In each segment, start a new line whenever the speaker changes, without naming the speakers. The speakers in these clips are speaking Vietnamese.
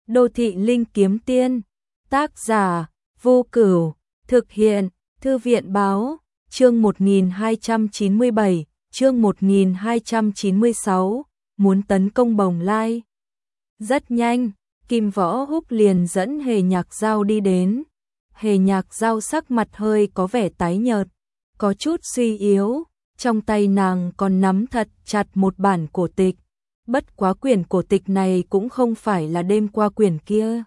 Đô thị linh kiếm tiên, tác giả, Vô Cửu, thực hiện, Thư viện báo, chương 1297, chương 1296, muốn tấn công Bồng Lai. Rất nhanh, Kim Võ Húc liền dẫn Hề Nhạc Giao đi đến. Hề Nhạc Giao sắc mặt hơi có vẻ tái nhợt, có chút suy yếu, trong tay nàng còn nắm thật chặt một bản cổ tịch. Bất quá quyển cổ tịch này cũng không phải là đêm qua quyển kia,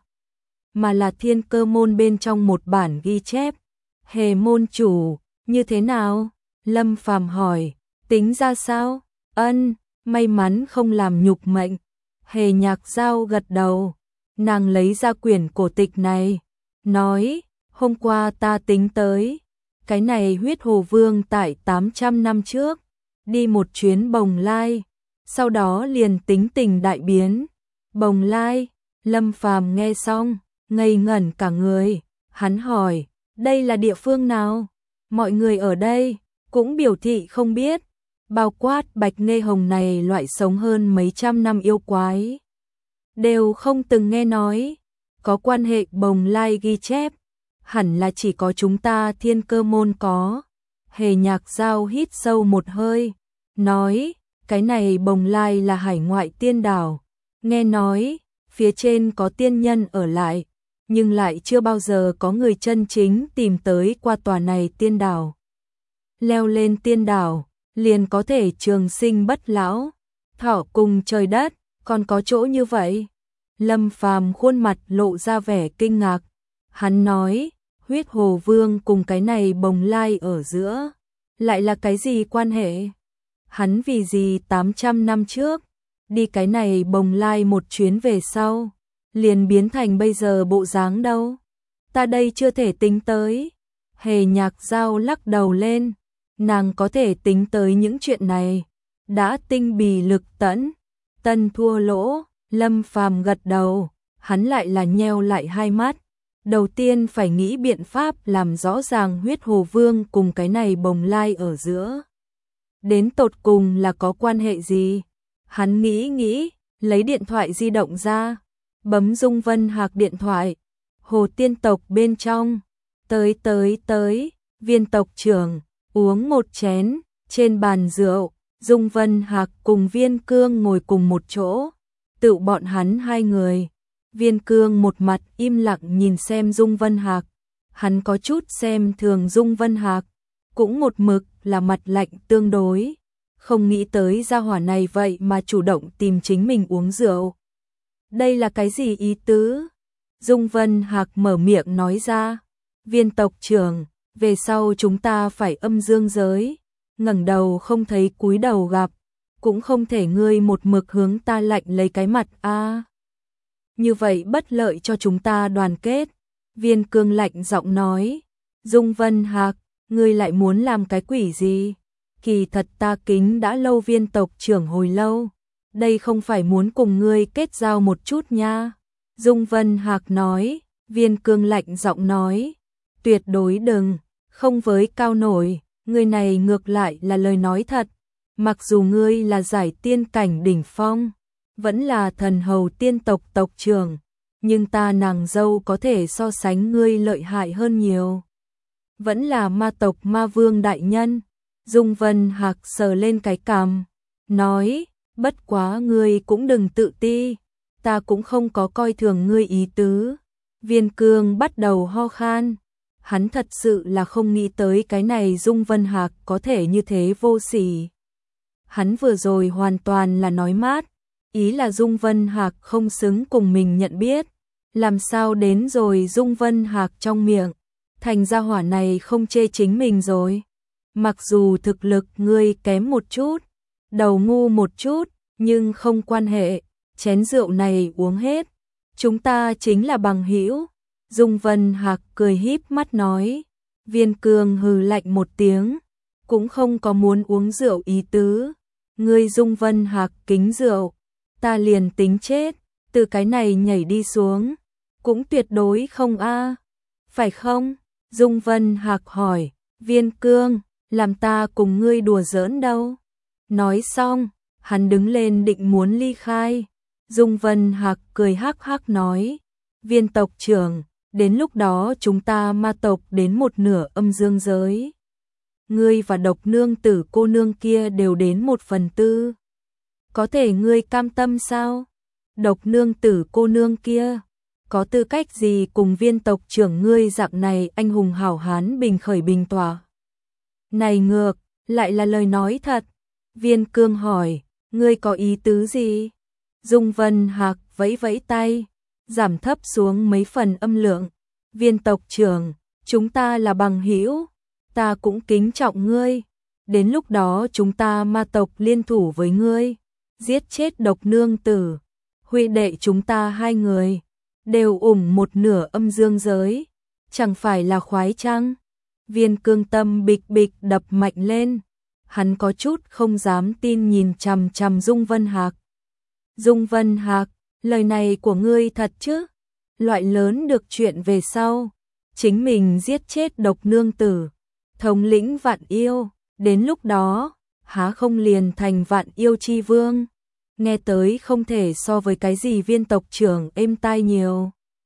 mà là Thiên Cơ môn bên trong một bản ghi chép. Hề môn chủ, như thế nào? Lâm Phàm hỏi, tính ra sao? Ân, may mắn không làm nhục mệnh. Hề Nhạc Giao gật đầu, nàng lấy ra quyển cổ tịch này, nói, hôm qua ta tính tới, cái này Huyết Hồ Vương tại 800 năm trước, đi một chuyến Bồng Lai, sau đó liền tính tình đại biến. Bồng Lai, Lâm Phàm nghe xong, ngây ngẩn cả người, hắn hỏi, đây là địa phương nào? Mọi người ở đây cũng biểu thị không biết, bao quát Bạch Nghê Hồng này loại sống hơn mấy trăm năm yêu quái, đều không từng nghe nói. Có quan hệ Bồng Lai ghi chép, hẳn là chỉ có chúng ta Thiên Cơ môn có. Hề Nhạc Giao hít sâu một hơi, nói, cái này Bồng Lai là hải ngoại tiên đảo, nghe nói phía trên có tiên nhân ở lại, nhưng lại chưa bao giờ có người chân chính tìm tới qua tòa này tiên đảo. Leo lên tiên đảo, liền có thể trường sinh bất lão, thọ cùng trời đất, còn có chỗ như vậy? Lâm Phàm khuôn mặt lộ ra vẻ kinh ngạc, hắn nói, Huyết Hồ Vương cùng cái này Bồng Lai ở giữa, lại là cái gì quan hệ? Hắn vì gì 800 năm trước, đi cái này Bồng Lai một chuyến về sau, liền biến thành bây giờ bộ dáng đâu? Ta đây chưa thể tính tới. Hề Nhạc Giao lắc đầu lên, nàng có thể tính tới những chuyện này, đã tinh bì lực tẫn, tân thua lỗ. Lâm Phàm gật đầu, hắn lại là nheo lại hai mắt. Đầu tiên phải nghĩ biện pháp làm rõ ràng Huyết Hồ Vương cùng cái này Bồng Lai ở giữa, đến tột cùng là có quan hệ gì. Hắn nghĩ, lấy điện thoại di động ra, bấm Dung Vân Hạc điện thoại. Hồ tiên tộc bên trong, tới, Viên tộc trưởng, uống một chén. Trên bàn rượu, Dung Vân Hạc cùng Viên Cương ngồi cùng một chỗ, tự bọn hắn hai người. Viên Cương một mặt im lặng nhìn xem Dung Vân Hạc, hắn có chút xem thường Dung Vân Hạc, cũng một mực là mặt lạnh tương đối, không nghĩ tới gia hỏa này vậy mà chủ động tìm chính mình uống rượu. Đây là cái gì ý tứ? Dung Vân Hạc mở miệng nói ra, Viên tộc trưởng, về sau chúng ta phải âm dương giới, ngẩng đầu không thấy cúi đầu gặp, cũng không thể ngươi một mực hướng ta lạnh lấy cái mặt a. Như vậy bất lợi cho chúng ta đoàn kết. Viên Cương lạnh giọng nói, Dung Vân Hạc, ngươi lại muốn làm cái quỷ gì? Kỳ thật ta kính đã lâu Viên tộc trưởng hồi lâu, đây không phải muốn cùng ngươi kết giao một chút nha. Dung Vân Hạc nói. Viên Cương lạnh giọng nói, tuyệt đối đừng, không với cao nổi, người này ngược lại là lời nói thật. Mặc dù ngươi là giải tiên cảnh đỉnh phong, vẫn là thần hầu tiên tộc tộc trưởng, nhưng ta nàng dâu có thể so sánh ngươi lợi hại hơn nhiều. Vẫn là ma tộc ma vương đại nhân. Dung Vân Hạc sờ lên cái cằm, nói, bất quá ngươi cũng đừng tự ti, ta cũng không có coi thường ngươi ý tứ. Viên Cương bắt đầu ho khan, hắn thật sự là không nghĩ tới cái này Dung Vân Hạc có thể như thế vô sỉ. Hắn vừa rồi hoàn toàn là nói mát, ý là Dung Vân Hạc không xứng cùng mình nhận biết, làm sao đến rồi Dung Vân Hạc trong miệng, thành ra hỏa này không chê chính mình rồi. Mặc dù thực lực ngươi kém một chút, đầu ngu một chút, nhưng không quan hệ, chén rượu này uống hết, chúng ta chính là bằng hữu. Dung Vân Hạc cười híp mắt nói. Viên Cương hừ lạnh một tiếng, cũng không có muốn uống rượu ý tứ. Ngươi Dung Vân Hạc kính rượu, ta liền tính chết, từ cái này nhảy đi xuống, cũng tuyệt đối không a. Phải không? Dung Vân Hạc hỏi. Viên Cương, làm ta cùng ngươi đùa giỡn đâu. Nói xong, hắn đứng lên định muốn ly khai. Dung Vân Hạc cười hắc hắc nói, viên tộc trưởng, đến lúc đó chúng ta ma tộc đến một nửa âm dương giới. Ngươi và Độc nương tử cô nương kia đều đến 1/4. Có thể ngươi cam tâm sao? Độc nương tử cô nương kia, có tư cách gì cùng viên tộc trưởng ngươi dạng này anh hùng hảo hán bình khởi bình tỏa? Này ngược, lại là lời nói thật. Viên Cương hỏi, ngươi có ý tứ gì? Dung Vân Hạc vẫy vẫy tay, giảm thấp xuống mấy phần âm lượng. Viên tộc trưởng, chúng ta là bằng hữu, ta cũng kính trọng ngươi. Đến lúc đó chúng ta ma tộc liên thủ với ngươi, giết chết Độc nương tử. Huynh đệ chúng ta hai người đều ủng một nửa âm dương giới, chẳng phải là khoái chăng? Viên Cương tâm bịch bịch đập mạnh lên, hắn có chút không dám tin nhìn chằm chằm Dung Vân Hạc. Dung Vân Hạc, lời này của ngươi thật chứ? Loại lớn được chuyện về sau, chính mình giết chết Độc nương tử, thống lĩnh vạn yêu, đến lúc đó, há không liền thành vạn yêu chi vương? Nghe tới không thể so với cái gì viên tộc trưởng êm tai nhiều.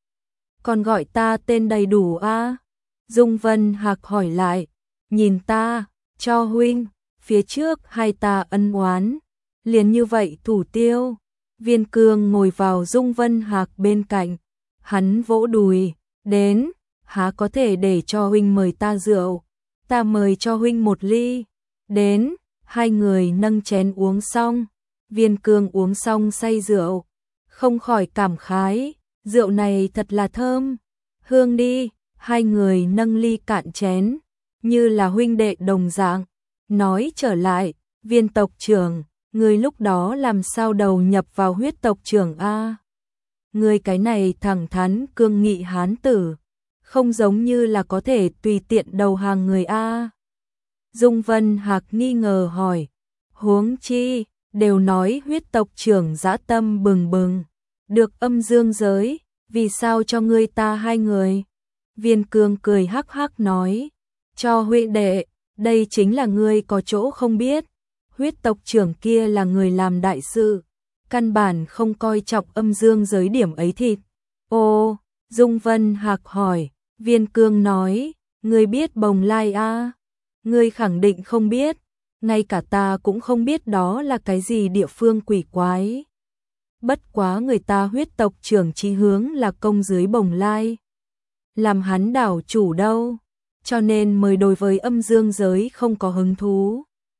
Còn gọi ta tên đầy đủ a? Dung Vân Hạc hỏi lại, nhìn ta, cho huynh, phía trước hai ta ân oán, liền như vậy thủ tiêu. Viên Cương ngồi vào Dung Vân Hạc bên cạnh, hắn vỗ đùi, đến, há có thể để cho huynh mời ta rượu, ta mời cho huynh một ly. Đến, hai người nâng chén uống xong. Viên Cương uống xong say rượu, không khỏi cảm khái, rượu này thật là thơm. Hương đi, hai người nâng ly cạn chén, như là huynh đệ đồng dạng. Nói trở lại, viên tộc trưởng, ngươi lúc đó làm sao đầu nhập vào huyết tộc trưởng a? Ngươi cái này thẳng thắn cương nghị hán tử, không giống như là có thể tùy tiện đầu hàng người a. Dung Vân Hạc nghi ngờ hỏi, huống chi, đều nói huyết tộc trưởng dã tâm bừng bừng, được âm dương giới, vì sao cho ngươi ta hai người? Viên Cương cười hắc hắc nói, cho huynh đệ, đây chính là ngươi có chỗ không biết, huyết tộc trưởng kia là người làm đại sự, căn bản không coi trọng âm dương giới điểm ấy thịt. Ô, Dung Vân Hạc hỏi, Viên Cương nói, ngươi biết Bồng Lai a? Ngươi khẳng định không biết, ngay cả ta cũng không biết đó là cái gì địa phương quỷ quái. Bất quá người ta huyết tộc trưởng chí hướng là công dưới Bồng Lai, làm hắn đảo chủ đâu, cho nên mới đối với âm dương giới không có hứng thú.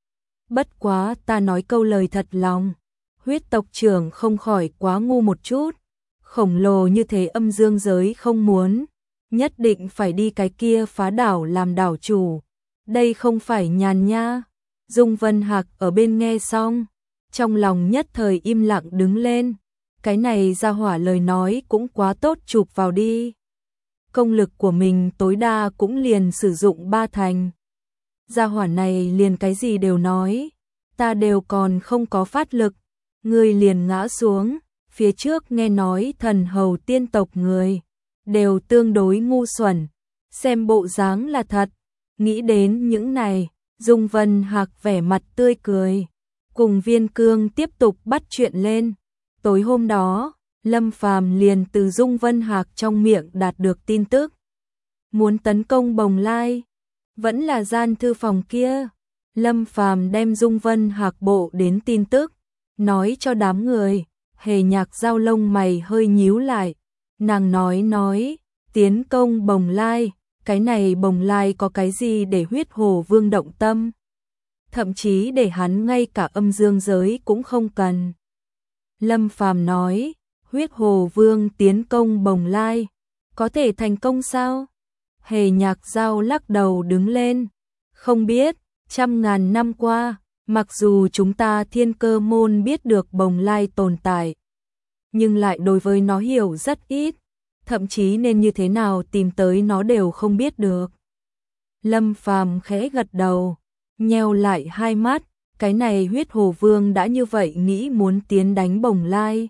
Bất quá ta nói câu lời thật lòng, huyết tộc trưởng không khỏi quá ngu một chút, khổng lồ như thế âm dương giới không muốn, nhất định phải đi cái kia phá đảo làm đảo chủ, đây không phải nhàn nha. Dung Vân Hạc ở bên nghe xong, trong lòng nhất thời im lặng đứng lên, cái này ra hỏa lời nói cũng quá tốt chụp vào đi. Công lực của mình tối đa cũng liền sử dụng 3 thành. Gia hỏa này liền cái gì đều nói, ta đều còn không có phát lực, người liền ngã xuống. Phía trước nghe nói thần hầu tiên tộc người đều tương đối ngu xuẩn, xem bộ dáng là thật. Nghĩ đến những này, Dung Vân Hạc vẻ mặt tươi cười, cùng Viên Cương tiếp tục bắt chuyện lên. Tối hôm đó, Lâm Phàm liền từ Dung Vân Hạc trong miệng đạt được tin tức, muốn tấn công Bồng Lai, vẫn là gian thư phòng kia. Lâm Phàm đem Dung Vân Hạc bộ đến tin tức, nói cho đám người. Hề Nhạc Giao lông mày hơi nhíu lại, nàng nói, tiến công Bồng Lai, cái này Bồng Lai có cái gì để huyết hồ vương động tâm, thậm chí để hắn ngay cả âm dương giới cũng không cần. Lâm Phàm nói, huyết hồ vương tiến công Bồng Lai, có thể thành công sao? Hề Nhạc Giao lắc đầu đứng lên, không biết, 100.000 năm qua, mặc dù chúng ta Thiên Cơ môn biết được Bồng Lai tồn tại, nhưng lại đối với nó hiểu rất ít, thậm chí nên như thế nào tìm tới nó đều không biết được. Lâm Phàm khẽ gật đầu, nheo lại hai mắt, cái này huyết hồ vương đã như vậy nghĩ muốn tiến đánh Bồng Lai.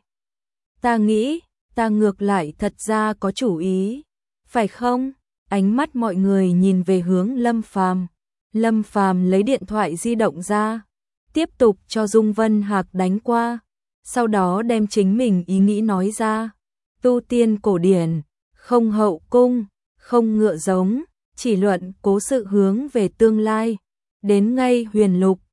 Ta nghĩ, ta ngược lại thật ra có chủ ý, phải không? Ánh mắt mọi người nhìn về hướng Lâm Phàm. Lâm Phàm lấy điện thoại di động ra, tiếp tục cho Dung Vân Hạc đánh qua. sau đó đem chính mình ý nghĩ nói ra. Tu tiên cổ điển, không hậu cung, không ngựa giống, chỉ luận cố sự hướng về tương lai. Đến ngay huyền lục,